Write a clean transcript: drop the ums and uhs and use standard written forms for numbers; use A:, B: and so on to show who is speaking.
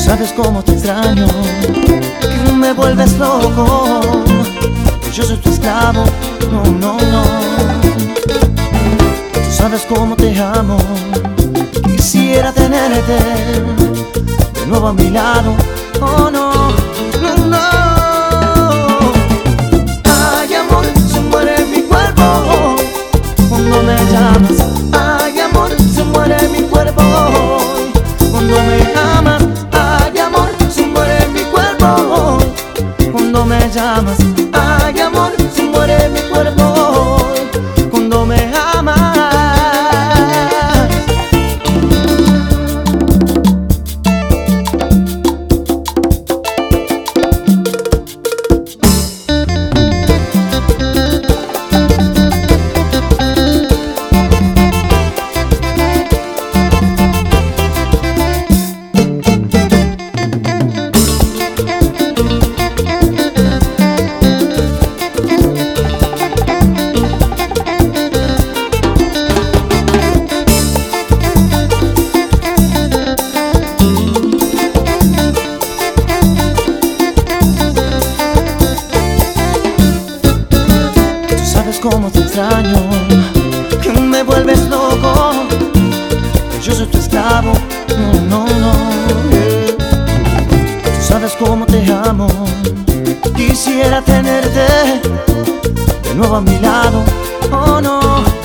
A: sabes cómo te extraño, que me vuelves loco, que yo soy tu esclavo, no, no, no. Tú sabes cómo te amo, quisiera tenerte de nuevo a mi lado, oh no, no, no. Ay, amor, se muere mi cuerpo cuando me llamas. Ay, amor, se muere mi cuerpo cuando me amas. Ay, amor, se muere mi cuerpo cuando me llamas. Ay, amor, se muere mi cuerpo cuando me amas. Cómo te extraño, que me vuelves loco, que yo soy tu esclavo, no, no, no, yeah. Tú sabes cómo te amo, quisiera tenerte de nuevo a mi lado, oh no.